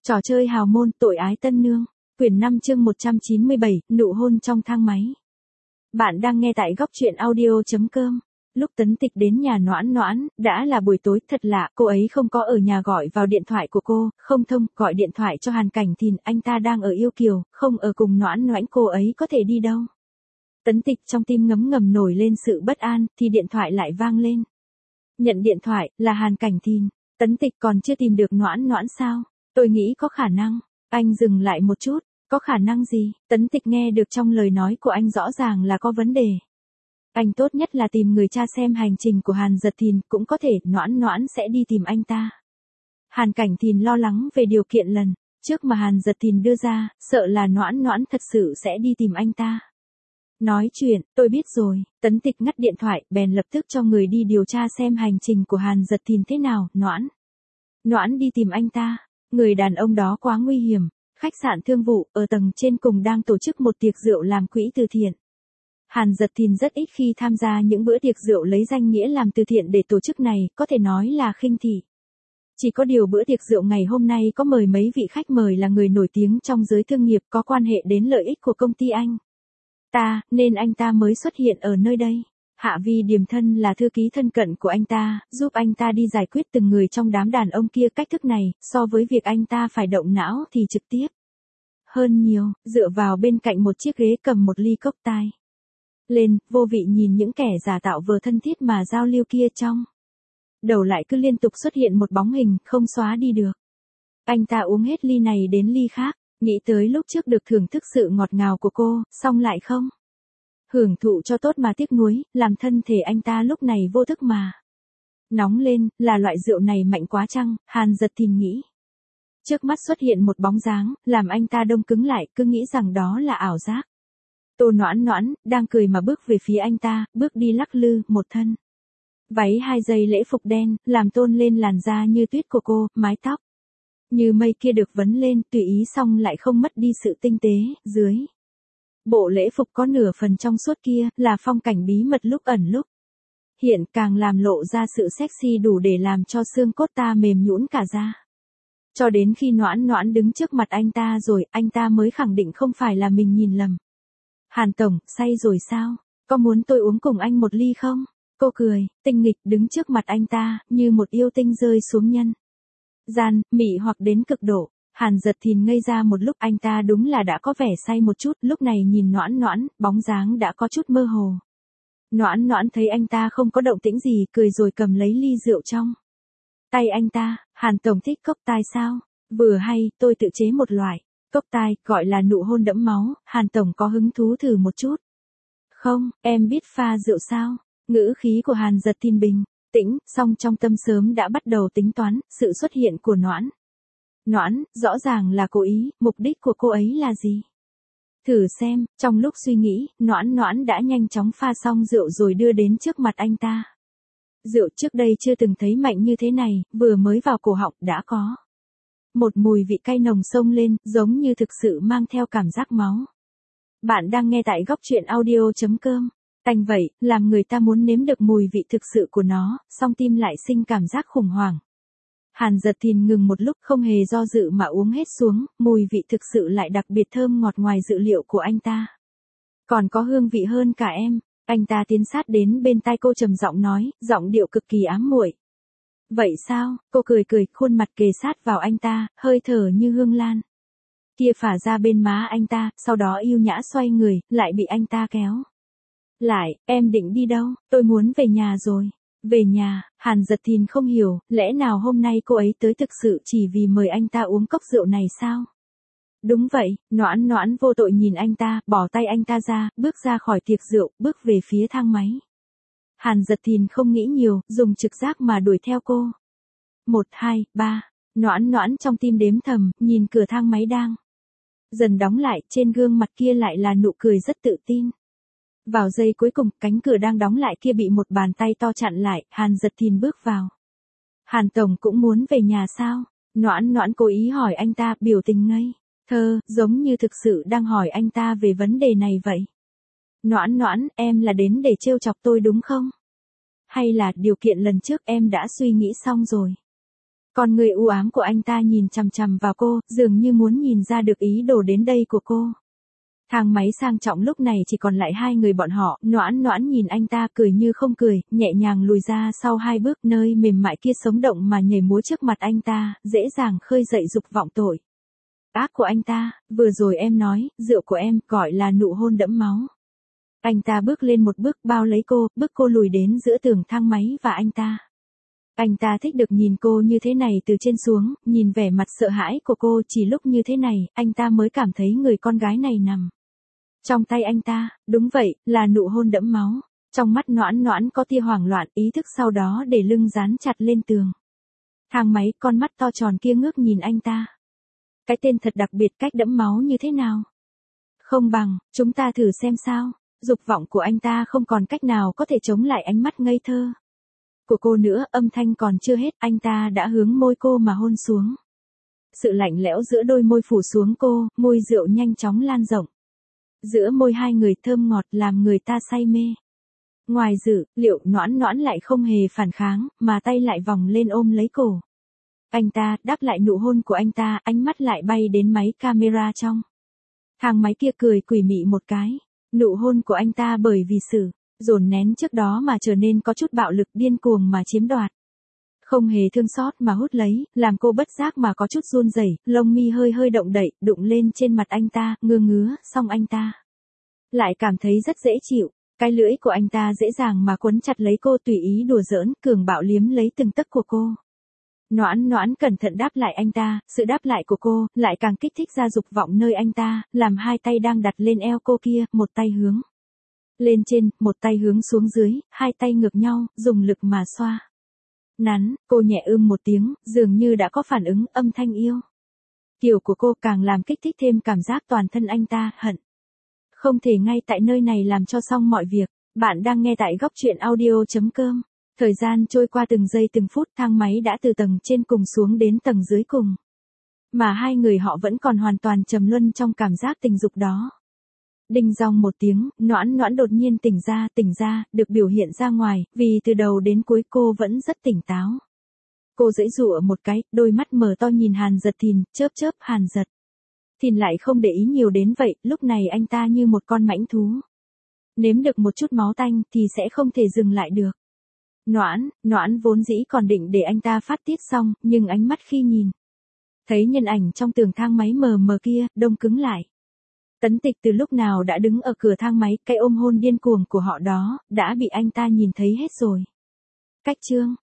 Trò chơi hào môn tội ái tân nương. Quyển 5 chương 197, nụ hôn trong thang máy. Bạn đang nghe tại góc truyện audio.com. Lúc Tấn Tịch đến nhà Noãn Noãn, đã là buổi tối, thật lạ, cô ấy không có ở nhà, gọi vào điện thoại của cô, không thông, gọi điện thoại cho Hàn Cảnh Thìn, anh ta đang ở Yêu Kiều, không ở cùng Noãn Noãn, cô ấy có thể đi đâu. Tấn Tịch trong tim ngấm ngầm nổi lên sự bất an, thì điện thoại lại vang lên. Nhận điện thoại, là Hàn Cảnh Thìn. Tấn Tịch còn chưa tìm được Noãn Noãn sao? Tôi nghĩ có khả năng. Anh dừng lại một chút, có khả năng gì? Tấn Tịch nghe được trong lời nói của anh rõ ràng là có vấn đề. Anh tốt nhất là tìm người tra xem hành trình của Hàn Giật Thìn, cũng có thể Noãn Noãn sẽ đi tìm anh ta. Hàn Cảnh Thìn lo lắng về điều kiện lần trước mà Hàn Giật Thìn đưa ra, sợ là Noãn Noãn thật sự sẽ đi tìm anh ta. Nói chuyện, tôi biết rồi. Tấn Tịch ngắt điện thoại, bèn lập tức cho người đi điều tra xem hành trình của Hàn Giật Thìn thế nào. Noãn đi tìm anh ta. Người đàn ông đó quá nguy hiểm. Khách sạn Thương Vụ, ở tầng trên cùng đang tổ chức một tiệc rượu làm quỹ từ thiện. Hàn Giật Thìn rất ít khi tham gia những bữa tiệc rượu lấy danh nghĩa làm từ thiện để tổ chức này, có thể nói là khinh thị. Chỉ có điều bữa tiệc rượu ngày hôm nay có mời mấy vị khách mời là người nổi tiếng trong giới thương nghiệp, có quan hệ đến lợi ích của công ty anh nên anh ta mới xuất hiện ở nơi đây. Hạ Vi Điềm thân là thư ký thân cận của anh ta, giúp anh ta đi giải quyết từng người trong đám đàn ông kia. Cách thức này, so với việc anh ta phải động não thì trực tiếp hơn nhiều. Dựa vào bên cạnh một chiếc ghế cầm một ly cốc tai lên, vô vị nhìn những kẻ giả tạo vờ thân thiết mà giao lưu kia, trong đầu lại cứ liên tục xuất hiện một bóng hình, không xóa đi được. Anh ta uống hết ly này đến ly khác, nghĩ tới lúc trước được thưởng thức sự ngọt ngào của cô, xong lại không hưởng thụ cho tốt mà tiếc nuối, làm thân thể anh ta lúc này vô thức mà nóng lên. Là loại rượu này mạnh quá chăng? Hàn Giật Thìn nghĩ. Trước mắt xuất hiện một bóng dáng, làm anh ta đông cứng lại, cứ nghĩ rằng đó là ảo giác. Tô Noãn Noãn, đang cười mà bước về phía anh ta, bước đi lắc lư, một thân váy 2 dây lễ phục đen, làm tôn lên làn da như tuyết của cô, mái tóc như mây kia được vấn lên, tùy ý xong lại không mất đi sự tinh tế. Dưới bộ lễ phục có nửa phần trong suốt kia, là phong cảnh bí mật lúc ẩn lúc hiện, càng làm lộ ra sự sexy đủ để làm cho xương cốt ta mềm nhũn cả ra. Cho đến khi Noãn Noãn đứng trước mặt anh ta rồi, anh ta mới khẳng định không phải là mình nhìn lầm. Hàn tổng, say rồi sao? Có muốn tôi uống cùng anh một ly không? Cô cười, tinh nghịch, đứng trước mặt anh ta, như một yêu tinh rơi xuống nhân gian, mị hoặc đến cực độ. Hàn Giật Thìn ngây ra một lúc, anh ta đúng là đã có vẻ say một chút, lúc này nhìn Noãn Noãn, bóng dáng đã có chút mơ hồ. Noãn Noãn thấy anh ta không có động tĩnh gì, cười rồi cầm lấy ly rượu trong tay anh ta. Hàn tổng thích cốc tai sao? Vừa hay, tôi tự chế một loại cốc tai, gọi là nụ hôn đẫm máu, Hàn tổng có hứng thú thử một chút không? Em biết pha rượu sao? Ngữ khí của Hàn Giật Thìn bình tĩnh, song trong tâm sớm đã bắt đầu tính toán. Sự xuất hiện của Noãn, rõ ràng là cố ý, mục đích của cô ấy là gì? Thử xem. Trong lúc suy nghĩ, Noãn đã nhanh chóng pha xong rượu rồi đưa đến trước mặt anh ta. Rượu trước đây chưa từng thấy mạnh như thế này, vừa mới vào cổ họng đã có một mùi vị cay nồng xông lên, giống như thực sự mang theo cảm giác máu. Bạn đang nghe tại góc truyện audio.com. Tanh vậy, làm người ta muốn nếm được mùi vị thực sự của nó, song tim lại sinh cảm giác khủng hoảng. Hàn Giật Thìn ngừng một lúc, không hề do dự mà uống hết xuống, mùi vị thực sự lại đặc biệt thơm ngọt ngoài dự liệu của anh ta. Còn có hương vị hơn cả em. Anh ta tiến sát đến bên tai cô trầm giọng nói, giọng điệu cực kỳ ám muội. Vậy sao? Cô cười, khuôn mặt kề sát vào anh ta, hơi thở như hương lan kia phả ra bên má anh ta, sau đó yêu nhã xoay người, lại bị anh ta kéo lại. Em định đi đâu? Tôi muốn về nhà rồi. Về nhà? Hàn Giật Thìn không hiểu, lẽ nào hôm nay cô ấy tới thực sự chỉ vì mời anh ta uống cốc rượu này sao? Đúng vậy. Noãn vô tội nhìn anh ta, bỏ tay anh ta ra, bước ra khỏi tiệc rượu, bước về phía thang máy. Hàn Giật Thìn không nghĩ nhiều, dùng trực giác mà đuổi theo cô. 1, 2, 3. Noãn trong tim đếm thầm, nhìn cửa thang máy đang dần đóng lại, trên gương mặt kia lại là nụ cười rất tự tin. Vào giây cuối cùng, cánh cửa đang đóng lại kia bị một bàn tay to chặn lại, Hàn Giật Thìn bước vào. Hàn tổng cũng muốn về nhà sao? Noãn cố ý hỏi anh ta, biểu tình ngây thơ, giống như thực sự đang hỏi anh ta về vấn đề này vậy. Noãn, em là đến để trêu chọc tôi đúng không? Hay là điều kiện lần trước em đã suy nghĩ xong rồi? Con người u ám của anh ta nhìn chằm chằm vào cô, dường như muốn nhìn ra được ý đồ đến đây của cô. Thang máy sang trọng lúc này chỉ còn lại hai người bọn họ, Noãn Noãn nhìn anh ta cười như không cười, nhẹ nhàng lùi ra sau hai bước, nơi mềm mại kia sống động mà nhảy múa trước mặt anh ta, dễ dàng khơi dậy dục vọng tội ác của anh ta. Vừa rồi em nói, rượu của em, gọi là nụ hôn đẫm máu. Anh ta bước lên một bước bao lấy cô, bức cô lùi đến giữa tường thang máy và anh ta. Anh ta thích được nhìn cô như thế này từ trên xuống, nhìn vẻ mặt sợ hãi của cô, chỉ lúc như thế này, anh ta mới cảm thấy người con gái này nằm trong tay anh ta. Đúng vậy, là nụ hôn đẫm máu. Trong mắt Noãn Noãn có tia hoảng loạn, ý thức sau đó để lưng dán chặt lên tường thang máy, con mắt to tròn kia ngước nhìn anh ta. Cái tên thật đặc biệt, cách đẫm máu như thế nào? Không bằng, chúng ta thử xem sao. Dục vọng của anh ta không còn cách nào có thể chống lại ánh mắt ngây thơ của cô nữa. Âm thanh còn chưa hết, anh ta đã hướng môi cô mà hôn xuống. Sự lạnh lẽo giữa đôi môi phủ xuống cô, mùi rượu nhanh chóng lan rộng. Giữa môi hai người thơm ngọt làm người ta say mê. Ngoài dự liệu, Noãn Noãn lại không hề phản kháng, mà tay lại vòng lên ôm lấy cổ anh ta, đáp lại nụ hôn của anh ta, ánh mắt lại bay đến máy camera trong thang máy kia, cười quỷ mị một cái. Nụ hôn của anh ta bởi vì sự dồn nén trước đó mà trở nên có chút bạo lực, điên cuồng mà chiếm đoạt. Không hề thương xót mà hút lấy, làm cô bất giác mà có chút run rẩy, lông mi hơi hơi động đậy, đụng lên trên mặt anh ta, ngứa, xong anh ta lại cảm thấy rất dễ chịu. Cái lưỡi của anh ta dễ dàng mà quấn chặt lấy cô, tùy ý đùa giỡn, cường bạo liếm lấy từng tấc của cô. Noãn Noãn cẩn thận đáp lại anh ta, sự đáp lại của cô lại càng kích thích ra dục vọng nơi anh ta, làm hai tay đang đặt lên eo cô kia, một tay hướng lên trên, một tay hướng xuống dưới, hai tay ngược nhau, dùng lực mà xoa nắn. Cô nhẹ một tiếng, dường như đã có phản ứng. Âm thanh yêu kiều của cô càng làm kích thích thêm cảm giác toàn thân anh ta hận không thể ngay tại nơi này làm cho xong mọi việc. Bạn đang nghe tại góc truyện audio.com. Thời gian trôi qua từng giây từng phút, thang máy đã từ tầng trên cùng xuống đến tầng dưới cùng. Mà hai người họ vẫn còn hoàn toàn trầm luân trong cảm giác tình dục đó. Đinh dong một tiếng, Noãn Noãn đột nhiên tỉnh ra, được biểu hiện ra ngoài, vì từ đầu đến cuối cô vẫn rất tỉnh táo. Cô giãy giụa một cái, đôi mắt mở to nhìn Hàn Dật Thìn, chớp Hàn Dật Thìn lại không để ý nhiều đến vậy, lúc này anh ta như một con mãnh thú. Nếm được một chút máu tanh thì sẽ không thể dừng lại được. Noãn vốn dĩ còn định để anh ta phát tiết xong, nhưng ánh mắt khi nhìn thấy nhân ảnh trong tường thang máy mờ mờ kia, đông cứng lại. Tấn Tịch từ lúc nào đã đứng ở cửa thang máy, cái ôm hôn điên cuồng của họ đó, đã bị anh ta nhìn thấy hết rồi. Cách chương